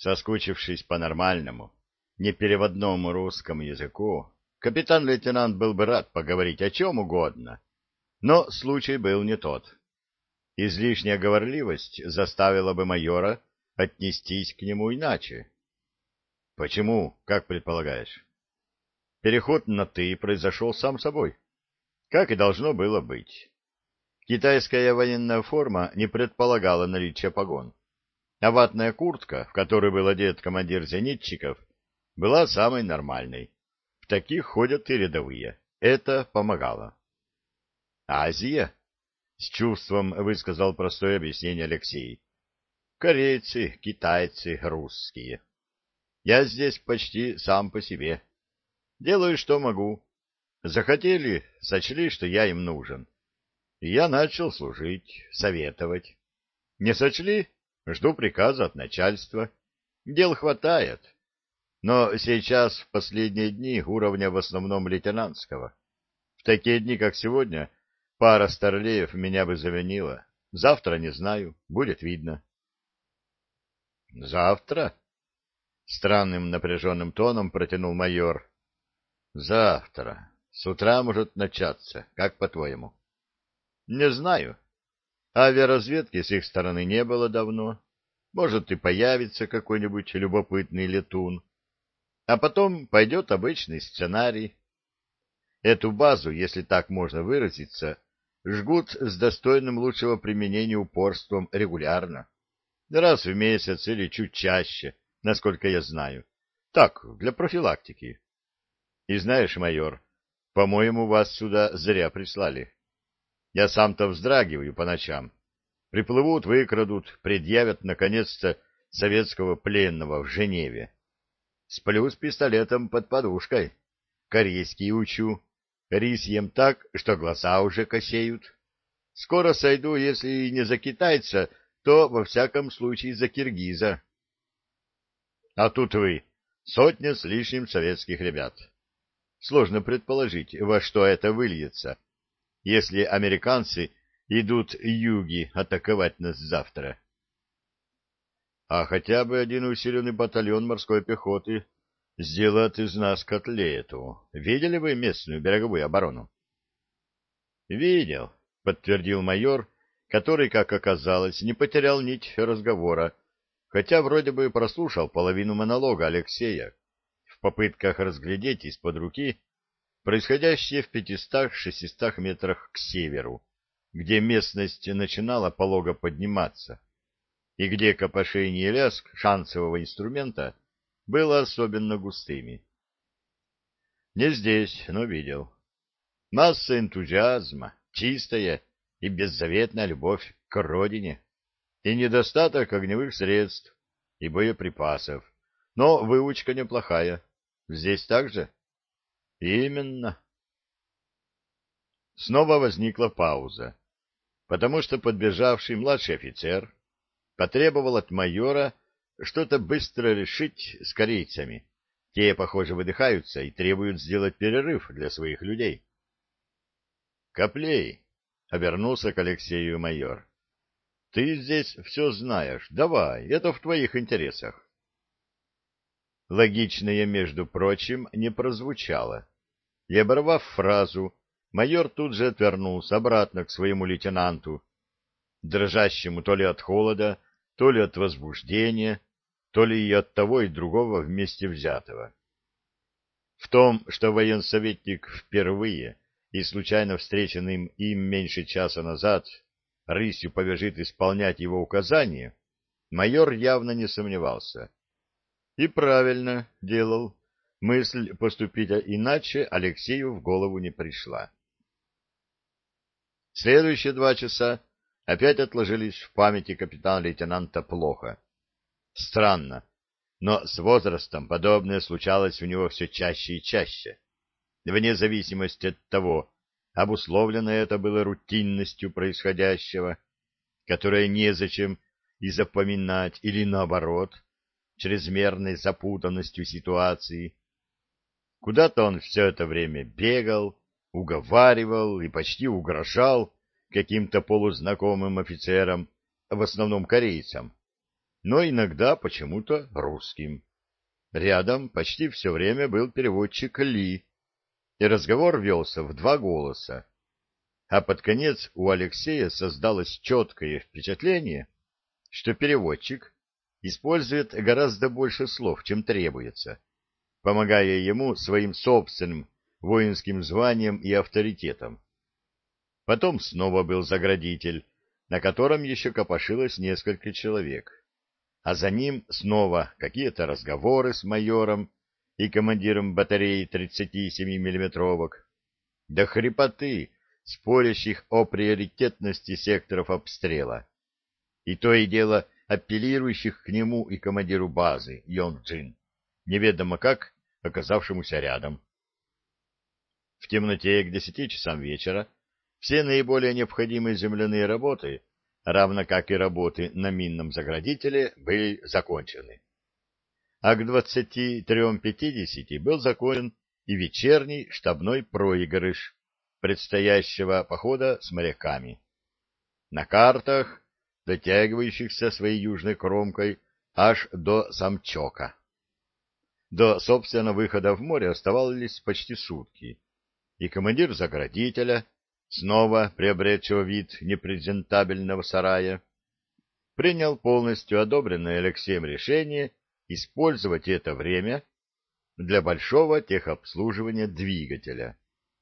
Соскучившись по нормальному, непереводному русскому языку, капитан-лейтенант был бы рад поговорить о чем угодно, но случай был не тот. Излишняя говорливость заставила бы майора отнестись к нему иначе. Почему, как предполагаешь? Переход на «ты» произошел сам собой, как и должно было быть. Китайская военная форма не предполагала наличия погон, а ватная куртка, в которой был одет командир зенитчиков, была самой нормальной. В таких ходят и рядовые. Это помогало. «Азия?» — с чувством высказал простое объяснение Алексей. «Корейцы, китайцы, русские. Я здесь почти сам по себе. Делаю, что могу. Захотели, сочли, что я им нужен. И я начал служить, советовать. Не сочли? Жду приказа от начальства. Дел хватает. Но сейчас, в последние дни, уровня в основном лейтенантского. В такие дни, как сегодня, пара старлеев меня бы заменила. Завтра не знаю, будет видно». «Завтра?» — странным напряженным тоном протянул майор. «Завтра. С утра может начаться. Как по-твоему?» «Не знаю. Авиаразведки с их стороны не было давно. Может, и появится какой-нибудь любопытный летун. А потом пойдет обычный сценарий. Эту базу, если так можно выразиться, жгут с достойным лучшего применения упорством регулярно. Раз в месяц или чуть чаще, насколько я знаю. Так, для профилактики. И знаешь, майор, по-моему, вас сюда зря прислали. Я сам-то вздрагиваю по ночам. Приплывут, выкрадут, предъявят, наконец-то, советского пленного в Женеве. Сплю с пистолетом под подушкой. Корейский учу. Рис ем так, что глаза уже косеют. Скоро сойду, если и не за китайца, то, во всяком случае, за киргиза. А тут вы, сотня с лишним советских ребят. Сложно предположить, во что это выльется, если американцы идут юги атаковать нас завтра. А хотя бы один усиленный батальон морской пехоты сделает из нас котлету. Видели вы местную береговую оборону? — Видел, — подтвердил майор, который, как оказалось, не потерял нить разговора, хотя вроде бы прослушал половину монолога Алексея в попытках разглядеть из-под руки происходящее в 500-600 метрах к северу, где местность начинала полого подниматься, и где копошение и лязг шансового инструмента было особенно густыми. Не здесь, но видел. Масса энтузиазма, чистая и беззаветная любовь к родине, и недостаток огневых средств и боеприпасов, но выучка неплохая. Здесь также? Именно. Снова возникла пауза, потому что подбежавший младший офицер потребовал от майора что-то быстро решить с корейцами. Те, похоже, выдыхаются и требуют сделать перерыв для своих людей. «Коплей», — обернулся к Алексею майор, — «ты здесь все знаешь. Давай, это в твоих интересах». Логичное, между прочим, не прозвучало. И, оборвав фразу, майор тут же отвернулся обратно к своему лейтенанту, дрожащему то ли от холода, то ли от возбуждения, то ли и от того и другого вместе взятого. В том, что военсоветник впервые и случайно встреченным им меньше часа назад рысью побежит исполнять его указания, майор явно не сомневался. И правильно делал. Мысль поступить иначе Алексею в голову не пришла. Следующие 2 часа опять отложились в памяти капитана-лейтенанта плохо. Странно, но с возрастом подобное случалось у него все чаще и чаще. Вне зависимости от того, обусловлено это было рутинностью происходящего, которое незачем и запоминать, или наоборот, чрезмерной запутанностью ситуации. Куда-то он все это время бегал, уговаривал и почти угрожал каким-то полузнакомым офицерам, в основном корейцам. но иногда почему-то русским. Рядом почти все время был переводчик Ли, и разговор велся в два голоса. А под конец у Алексея создалось четкое впечатление, что переводчик использует гораздо больше слов, чем требуется, помогая ему своим собственным воинским званием и авторитетом. Потом снова был заградитель, на котором еще копошилось несколько человек. А за ним снова какие-то разговоры с майором и командиром батареи 37-миллиметровок, до хрипоты, спорящих о приоритетности секторов обстрела, и то и дело апеллирующих к нему и командиру базы Йонг-Джин, неведомо как оказавшемуся рядом. В темноте к 10 часам вечера все наиболее необходимые земляные работы, равно как и работы на минном заградителе, были закончены. А к 23:50 был закончен и вечерний штабной проигрыш предстоящего похода с моряками. На картах, дотягивающихся своей южной кромкой аж до Самчока. До, собственно, выхода в море оставались почти сутки, и командир заградителя, снова приобретшего вид непрезентабельного сарая, принял полностью одобренное Алексеем решение использовать это время для большого техобслуживания двигателя.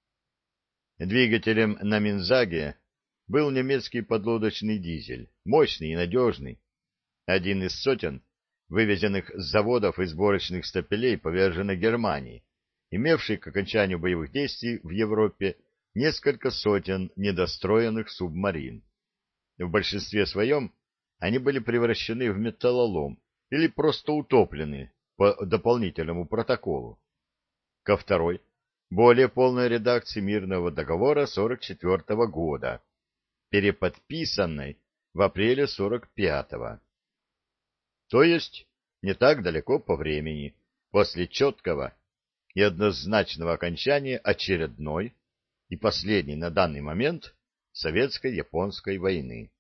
Двигателем на Минзаге был немецкий подлодочный дизель, мощный и надежный, один из сотен вывезенных с заводов и сборочных стапелей поверженной Германии, имевший к окончанию боевых действий в Европе несколько сотен недостроенных субмарин. В большинстве своем они были превращены в металлолом или просто утоплены по дополнительному протоколу. Ко второй, более полной редакции мирного договора 1944 года, переподписанной в апреле 1945. То есть не так далеко по времени, после четкого и однозначного окончания очередной и последней на данный момент советско-японской войны.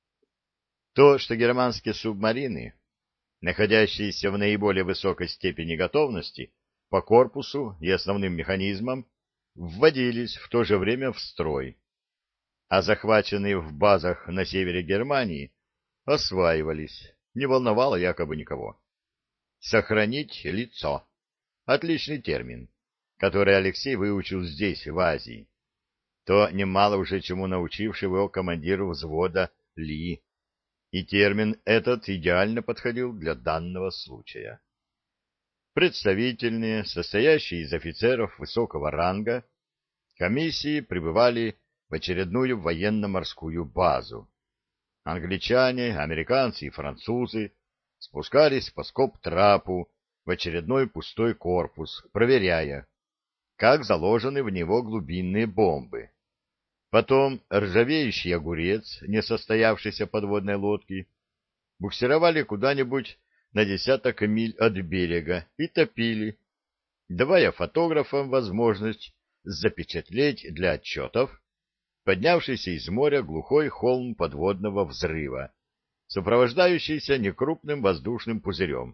То, что германские субмарины, находящиеся в наиболее высокой степени готовности по корпусу и основным механизмам, вводились в то же время в строй, а захваченные в базах на севере Германии осваивались, не волновало якобы никого. Сохранить лицо — отличный термин, который Алексей выучил здесь, в Азии. То немало уже чему научившего его командиру взвода Ли, и термин этот идеально подходил для данного случая. Представительные, состоящие из офицеров высокого ранга, комиссии прибывали в очередную военно-морскую базу. Англичане, американцы и французы спускались по скоб-трапу в очередной пустой корпус, проверяя, как заложены в него глубинные бомбы. Потом ржавеющий огурец несостоявшейся подводной лодки буксировали куда-нибудь на десяток миль от берега и топили, давая фотографам возможность запечатлеть для отчетов поднявшийся из моря глухой холм подводного взрыва, сопровождающийся некрупным воздушным пузырем.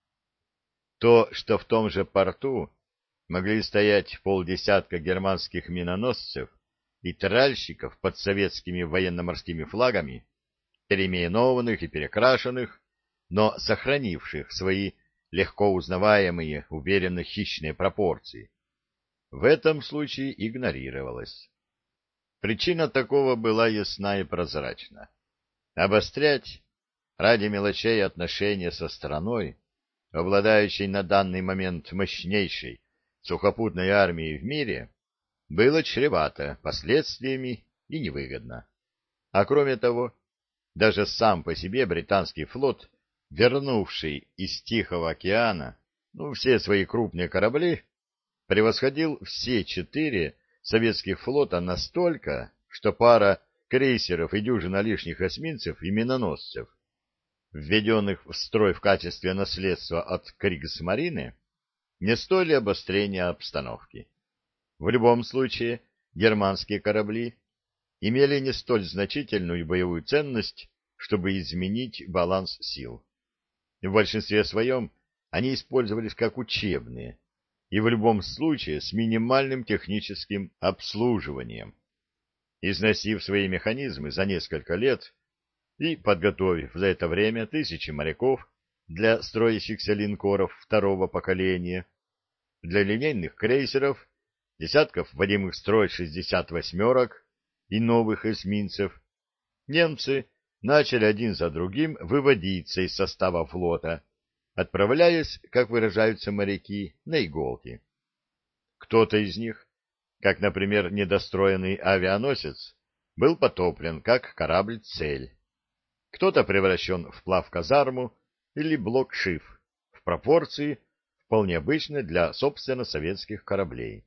То, что в том же порту могли стоять полдесятка германских миноносцев и тральщиков под советскими военно-морскими флагами, переименованных и перекрашенных, но сохранивших свои легко узнаваемые, уверенно хищные пропорции, в этом случае игнорировалось. Причина такого была ясна и прозрачна. Обострять ради мелочей отношения со страной, обладающей на данный момент мощнейшей сухопутной армией в мире, было чревато последствиями и невыгодно. А кроме того, даже сам по себе британский флот, вернувший из Тихого океана все свои крупные корабли, превосходил все 4 советских флота настолько, что пара крейсеров и дюжина лишних эсминцев и миноносцев, введенных в строй в качестве наследства от Кригсмарины, не стоили обострения обстановки. В любом случае, германские корабли имели не столь значительную боевую ценность, чтобы изменить баланс сил. В большинстве своем они использовались как учебные и в любом случае с минимальным техническим обслуживанием. Износив свои механизмы за несколько лет и подготовив за это время тысячи моряков для строящихся линкоров второго поколения, для линейных крейсеров, десятков вводимых в строй 68-ерок и новых эсминцев, немцы начали один за другим выводиться из состава флота, отправляясь, как выражаются моряки, на иголки. Кто-то из них, как, например, недостроенный авианосец, был потоплен, как корабль-цель. Кто-то превращен в плавказарму или блок-шиф в пропорции, вполне обычной для, собственно, советских кораблей.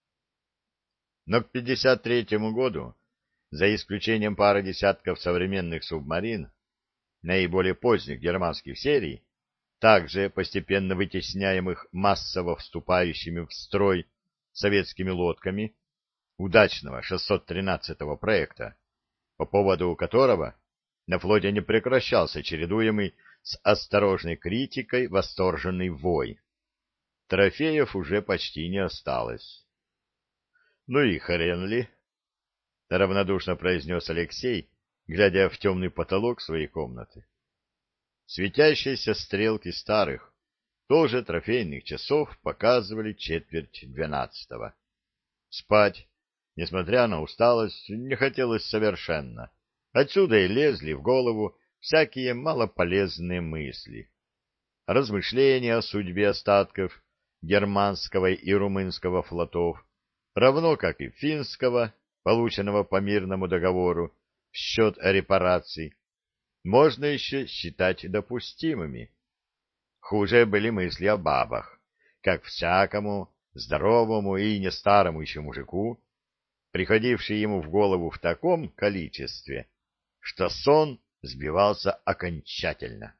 Но к 1953 году, за исключением пары десятков современных субмарин, наиболее поздних германских серий, также постепенно вытесняемых массово вступающими в строй советскими лодками, удачного 613-го проекта, по поводу которого на флоте не прекращался чередуемый с осторожной критикой восторженный вой. Трофеев уже почти не осталось. — Ну и хрен ли? — равнодушно произнес Алексей, глядя в темный потолок своей комнаты. Светящиеся стрелки старых, тоже трофейных часов показывали 11:45. Спать, несмотря на усталость, не хотелось совершенно. Отсюда и лезли в голову всякие малополезные мысли. Размышления о судьбе остатков германского и румынского флотов, равно как и финского, полученного по мирному договору в счет репараций, можно еще считать допустимыми. Хуже были мысли о бабах, как всякому здоровому и не старому еще мужику, приходившие ему в голову в таком количестве, что сон сбивался окончательно.